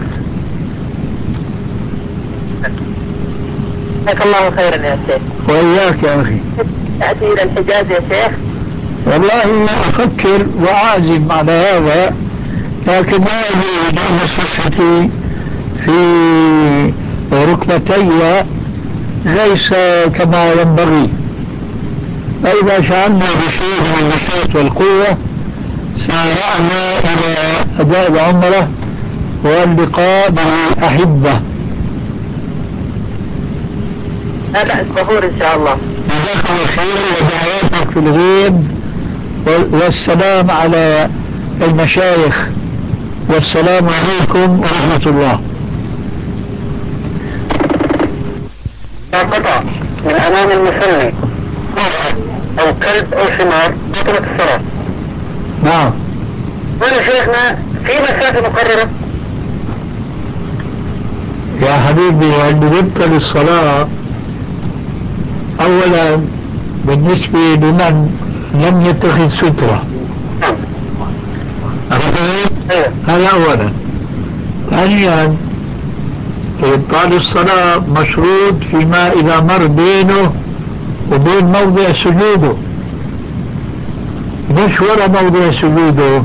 جزاك الله خيرا يا شيخ. وإياك يا أخي. تأتي إلى الحجاز يا شيخ؟ والله أفكر وأعزم على هذا، لكن ما أجد دون صحتي في ركبتي ليس كما ينبغي. فإذا شعرنا بشيء من النشاط والقوة سارعنا إلى أداء العمرة واللقاء بالأحبة لا بأس ظهور إن شاء الله. جزاك الله خير ودعواتك في الغيب والسلام على المشايخ والسلام عليكم ورحمة الله. قطع من أمام المصلي أو كلب أو حمار بطلت الصلاة. نعم. وأنا شيخنا في مسافة مقررة. يا حبيبي اللي بيبطل الصلاة أولا بالنسبة لمن لم يتخذ سترة هذا أولا. ثانيا إبطال الصلاة مشروط فيما إذا مر بينه وبين موضع سجوده مش ولا موضع سجوده.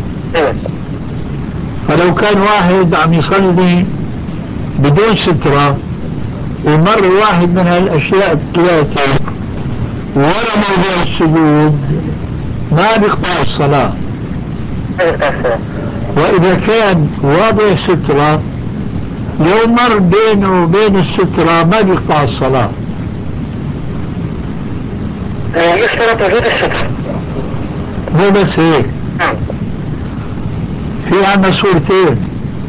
فلو كان واحد عم يصلي بدون سترة ومر واحد من هالأشياء الثلاثة ولا موضع السجود ما بيقطع الصلاة. وإذا كان واضع سترة لو مر بينه وبين السترة ما بيقطع الصلاة. يشترط وجود السترة. مو بس هيك، في عنا صورتين: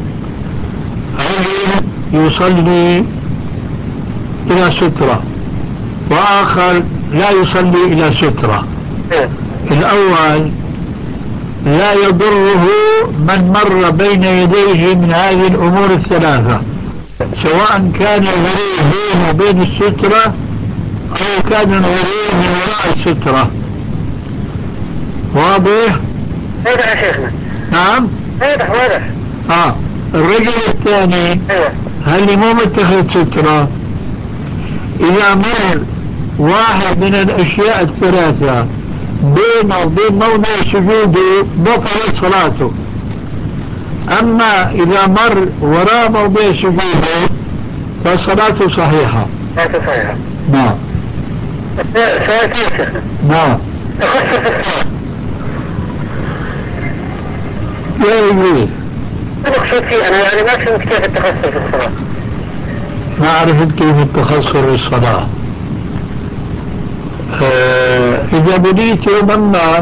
رجل يصلي إلى سترة وآخر لا يصلي إلى سترة. الأول لا يضره من مر بين يديه من هذه الأمور الثلاثة سواء كان الغريب بينه وبين السترة أو كان الغريب من وراء السترة. واضح؟ واضح يا شيخنا. نعم واضح. الرجل الثاني هل مو متخذ سترة إذا مر واحد من الأشياء الثلاثة بينه وبين موضع سجوده بطلت صلاته. أما إذا مر وراء موضع سجوده فصلاته صحيحة. نعم. سؤال ثالث. نعم. تخصص الصلاة. يا إبليس. المقصود فيه أنا يعني ما فهمت كيف التخصص في الصلاة. ما عرفت كيف التخصص للصلاة. إذا بديت يوما ما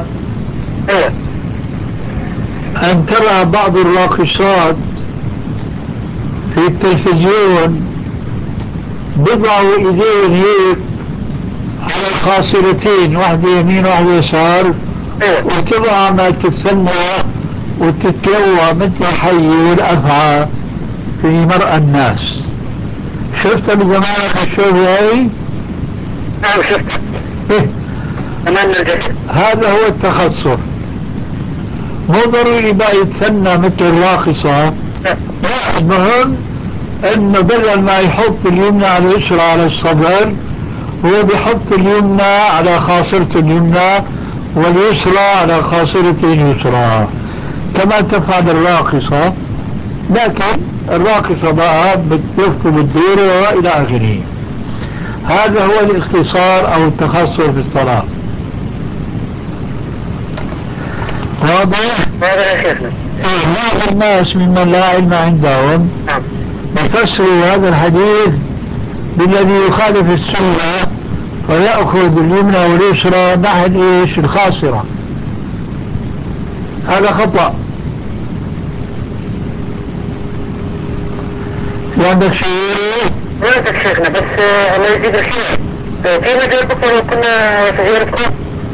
أن ترى بعض الراقصات في التلفزيون بضعوا إيدين هيك على الخاصرتين، واحدة يمين واحدة يسار، وتبقى ما تتسنى وتتلوى مثل الحي والأفعى في مرأى الناس. شفت بزمانك الشوف هاي؟ نعم شفت. هذا هو التخصص. مو ضروري بقى يتسنى مثل الراقصة. لا، المهم انه بدل ما يحط اليمنى على اليسرى على الصدر هو بيحط اليمنى على خاصرته اليمنى واليسرى على خاصرته اليسرى كما تفعل الراقصة. لكن الراقصة بقى بتلف وبتدور والى اخره. هذا هو الاختصار او التخصص في الصلاة. واضح؟ واضح يا شيخنا. بعض الناس ممن لا علم عندهم يفسروا هذا الحديث بالذي يخالف السنة فيأخذ اليمنى واليسرى نحو ايش؟ الخاصرة. هذا خطأ. في عندك شيء؟ ما عندك شيخنا بس الله يزيد الخير. في مجال بكرة لو كنا سجيرتكم؟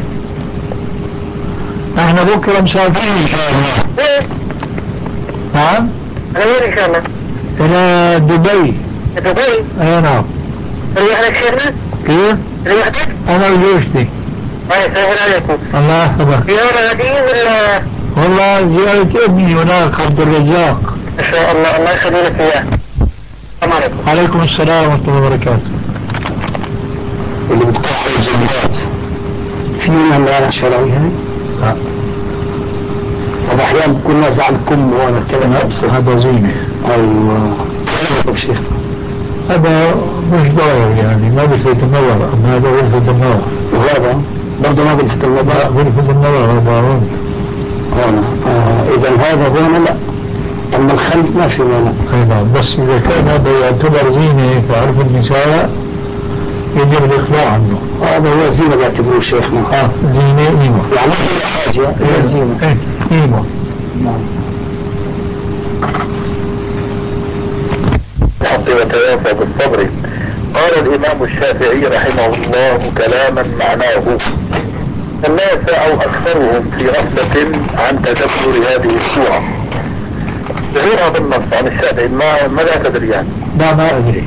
احنا بكرة مسافرين ان شاء الله. نعم؟ أنا وين ان شاء الله؟ الى دبي. دبي؟ اي نعم. ريحتك شيخنا؟ كيف؟ ريحتك؟ انا وزوجتي. سهل عليكم. الله يحفظك. زيارة هذه ولا؟ والله زيارة ابني هناك عبد الرزاق. ان شاء الله. الله يخلي لك اياه. السلام عليكم. عليكم السلام ورحمة الله وبركاته. اللي بتقطع الزبدات في من لا شرعيها؟ لا. طب احيانا بكون نازع الكم وانا كده نفسه. هذا زينة. ايوه. طب شيخ هذا مش ضرر يعني ما بيلفت النظر، اما هذا بيلفت النظر. وهذا برضه ما بيلفت النظر. لا بيلفت النظر هذا. اذا هذا هون لا، اما الخلف ما في مانع. اي نعم، بس اذا كان هذا يعتبر زينة فعرف النساء يجب الإخلاء عنه. هذا هو زينة بيعتبروه شيخنا. زينة إيمة يعني كل حاجة هي زينة. إيمة. الحق وتوافى بالصبر. قال الإمام الشافعي رحمه الله كلاما معناه: الناس أو أكثرهم في غفلة عن تدبر هذه السورة. ظهورها بالنص عن الشافعي ماذا تدري يعني؟ لا ما أدري.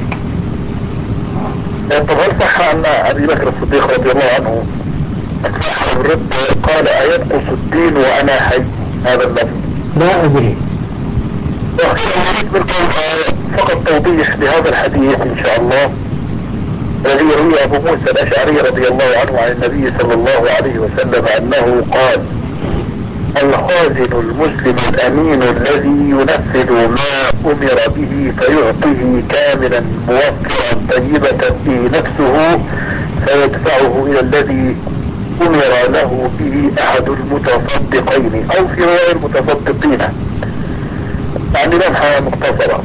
طب هل صح أن أبي بكر الصديق رضي الله عنه أصبح الرد قال: أينقص الدين وأنا حي؟ هذا اللفظ لا أدري. أريد منكم فقط توضيح لهذا الحديث إن شاء الله الذي يروي أبو موسى الأشعري رضي الله عنه عن النبي صلى الله عليه وسلم أنه قال: الخازن المسلم الأمين الذي ينفذ ما أمر به فيعطيه كاملا موفرا طيبة به نفسه فيدفعه إلى الذي أمر له به أحد المتصدقين، أو في رواية المتصدقين، يعني لمحة مختصرة.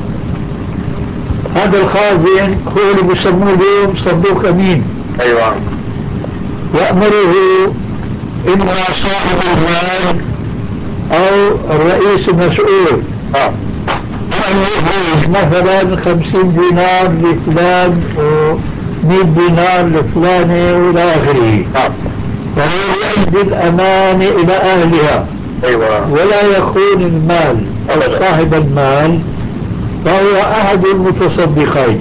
هذا الخازن هو اللي بيسموه اليوم صندوق أمين. أيوة. يأمره إما صاحب المال أو الرئيس المسؤول أن يخرج مثلا 50 دينار لفلان و100 دينار لفلان وإلى آخره. وهو يؤدي الأمانة إلى أهلها. أيوة. ولا يخون المال أو صاحب المال، فهو أحد المتصدقين.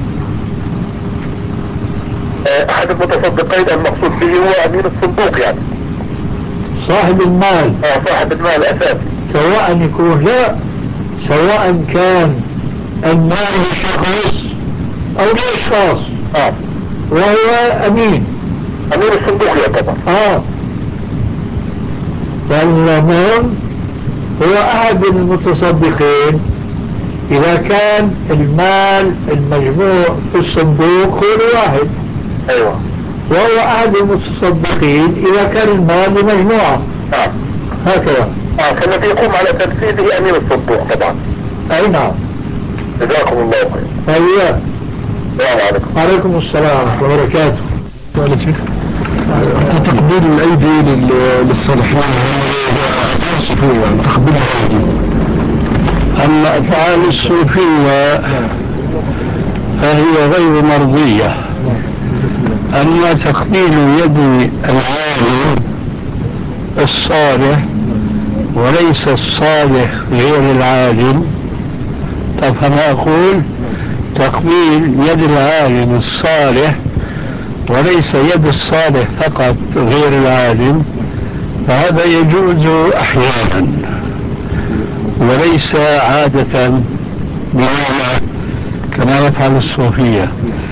أحد المتصدقين المقصود به هو أمين الصندوق يعني صاحب المال. صاحب المال أساسي، سواء يكون سواء كان المال لشخص أو لأشخاص وهو أمين الصندوق يعتبر. فالمهم هو أحد المتصدقين إذا كان المال المجموع في الصندوق هو الواحد. أيوة. وهو أحد المتصدقين إذا كان المال لمجموعة. هكذا. فالذي يقوم على تنفيذه أمين الصندوق طبعا. أي نعم. جزاكم الله خير. أيوة. السلام عليكم. وعليكم السلام ورحمة الله وبركاته. تقبيل الأيدي للصالحين يعني تقبيل الأيدي. أما أفعال الصوفية فهي غير مرضية. أما تقبيل يد العالم الصالح وليس الصالح غير العالم، فما أقول تقبيل يد العالم الصالح وليس يد الصالح فقط غير العالم، فهذا يجوز أحيانا وليس عادة بمعنى كما يفعل الصوفية.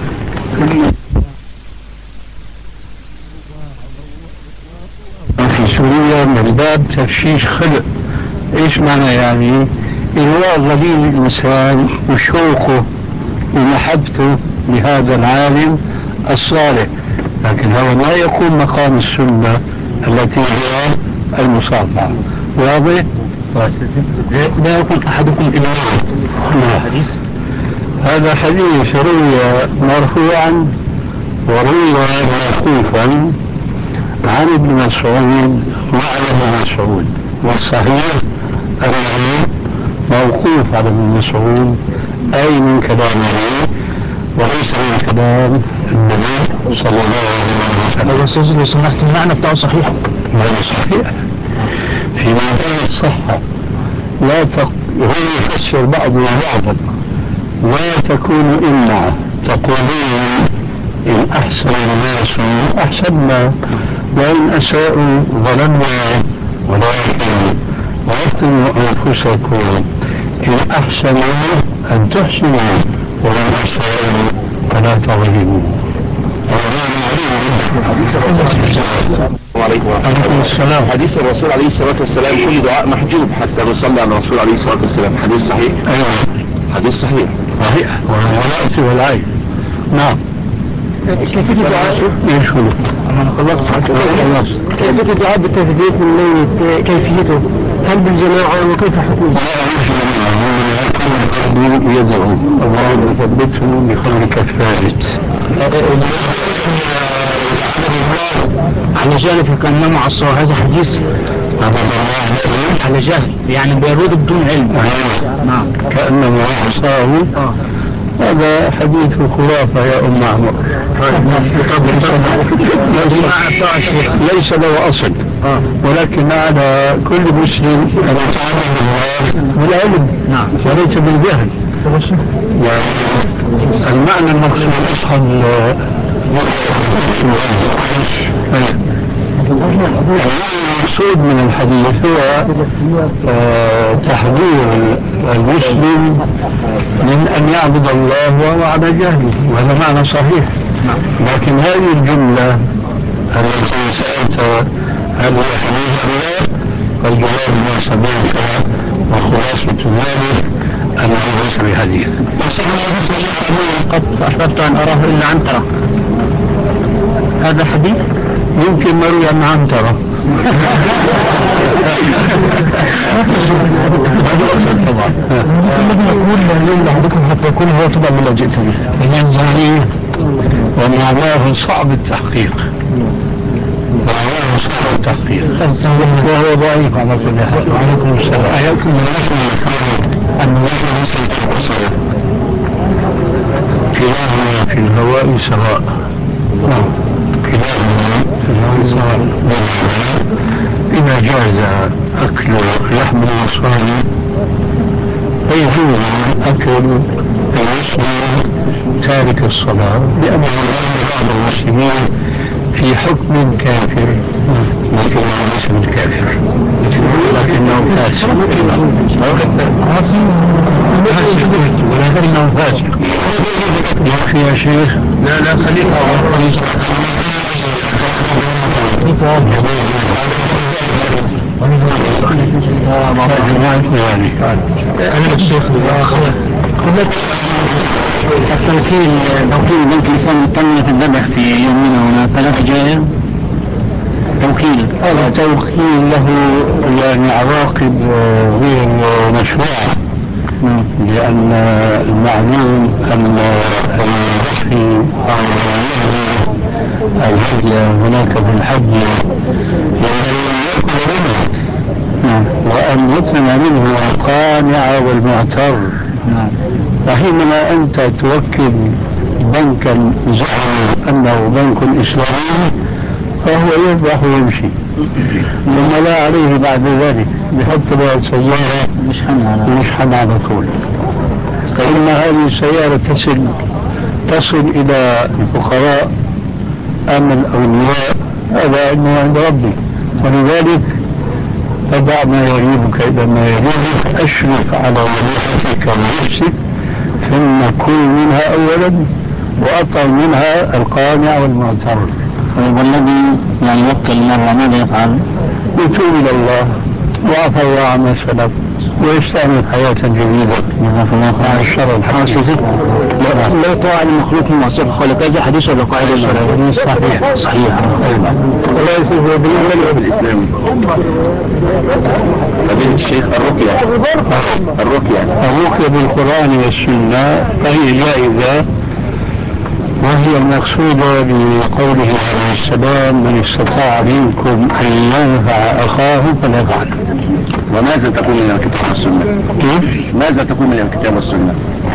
في سوريا من باب تفشيش خلق. ايش معنى يعني؟ إلواء ضمير الإنسان وشوقه ومحبته لهذا العالم الصالح، لكن هذا لا يكون مقام السنة التي هي المصافحة. واضح؟ لا يكون أحدكم إماما. هذا حديث روي مرفوعا وروي موقوفا عن ابن مسعود وعلى ابن مسعود، والصحيح أنه موقوف على ابن مسعود أي من كلامه وليس من كلام النبي صلى الله عليه وسلم. هذا أستاذ لو سمحت المعنى بتاعه صحيح؟ هذا صحيح في معنى الصحة. هو يفسر بعضه بعضا. لا تكون إلا تقولون إن أحسن الناس أحسننا وإن أساءوا ظلمنا، ولكن واعطوا أنفسكم إن أحسنوا أن تحسنوا وإن أساءوا فلا تظلموا. وعليكم السلام. حديث الرسول عليه الصلاة والسلام كل دعاء محجوب حتى نصلي على الرسول عليه الصلاة والسلام. حديث صحيح؟ أيوة حديث صحيح. صحيح. والرأس والعين. نعم. كيف الدعاء؟ كيف الدعاء بالتثبيت الميت؟ كيفيته؟ هل بالجماعة وكيف حكمه؟ يدعو اللهم ثبته بقولك الثابت. على جهل فكأنه معصر، هذا حديث على جهل يعني بيرود بدون علم. نعم كأنه عصاه. هذا حديث خرافة يا أم عمر. ليس له أصل، ولكن على كل مسلم أن يتعامل بالعلم وليس بالجهل. المعنى المقصود أصحاب المقصود من الحديث هو تحذير المسلم من أن يعبد الله وهو على جهله، وهذا معنى صحيح. لكن هذه الجملة التي سألت هل هي حديث الله؟ والجواب ما سمعت وخلاصة ذلك أنه ليس بحديث. قد أحببت أن أراه إلا عنترة، هذا حديث يمكن مروي عن عنترة. الذي يقول اليوم لحضرتكم حتى يكون هو طبعا مما جئت به هي الزانية ومعناه صعب التحقيق، وهو ضعيف على كل حال. وعليكم السلام. أيكم أن نحن نسأل الصلاة كلاهما في الهواء سواء. كلاهما في الهواء سواء. إذا جاز أكل لحم الأصفار فيجوز أكل المسلم تارك الصلاة، لأن بعض المسلمين في حكم كافر لكنه ليس بالكافر، لكنه فاسق. ولكنه فاسق. يكفي يا شيخ؟ لا خليفة. أنا الشيخ التوكيل بنك الإنسان يطلع في الذبح في يومنا هنا فلا جائز توكيل. توكيل له يعني عواقب غير مشروعة، لأن المعلوم أن في الحج هناك في الحج وأن يطلب منه القانع والمعتر. وحينما أنت توكل بنكا زعم أنه بنك إسلامي فهو يذبح ويمشي، ثم لا عليه بعد ذلك بحط له السيارة مشحن على طول. ثم هذه السيارة تصل إلى الفقراء أم الأولياء، هذا علمه عند ربي. ولذلك تضع ما يريبك إذا ما يريبك، أشرف على ذبيحتك ونفسك، ثم كل منها أولا وأطعم منها القانع والمعتر. والذي يعني يوكل مرة ماذا يفعل؟ يتوب إلى الله وعفى الله عما سلف ويستعمل حياة جديدة مع الشر الحقيقي. لا طاعة لمخلوق معصية الخالق، هذا حديث ولا قاعدة؟ صحيح. ولا يصير بالإسلام. فضيلة الشيخ الرقية بالقرآن والسنة فهي جائزة، وهي المقصودة بقوله عليه السلام من استطاع منكم أن ينفع أخاه فليفعل. وماذا تكون من الكتاب والسنة؟ كيف؟ ماذا تكون من الكتاب والسنة؟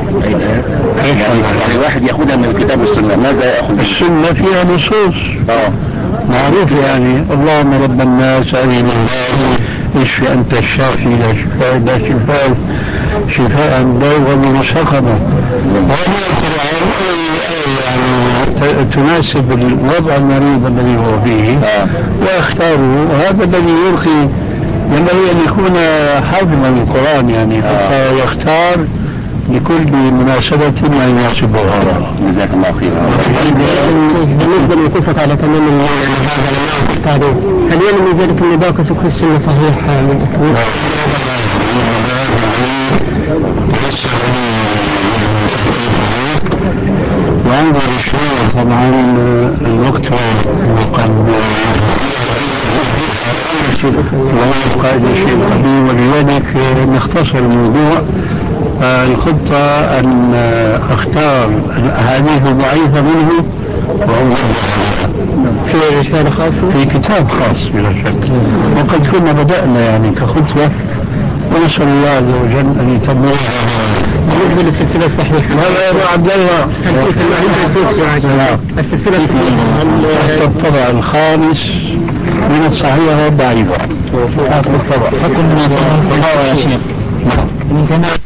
يعني واحد يأخذها من الكتاب والسنة، ماذا يأخذ؟ السنة فيها نصوص معروف، يعني اللهم رب الناس أعين الناس اشفي أنت الشافي لا شفاء لا شفاء شفاء دوغا وسقما. وهذا القرآن يعني تناسب الوضع المريض الذي هو فيه ويختاره، وهذا الذي يرخي ينبغي أن يكون حافظا للقرآن، يعني حتى يختار لكل مناسبة ما يناسبه. جزاك الله خيرا. بالنسبة للقصة على تمام هذا هل يعني من ذلك أن باقي فقه السنة صحيح من أكبر؟ وعند الشيء طبعا الوقت وقد لا يبقى إلا شيء قديم، ولذلك نختصر الموضوع الخطة أن أختار الأحاديث الضعيفة منه وهو في رسالة خاصة في كتاب خاص بلا شك. وقد كنا بدأنا يعني كخطوة، ونسأل الله عز وجل أن يتممها. بالنسبة للسلسلة الصحيحة هذا يا أبو عبد الله السلسلة الصحيحة تحت الطبع الخامس من الصحيحة والضعيفة. هذا الطبع حكم من الطبع يا شيخ.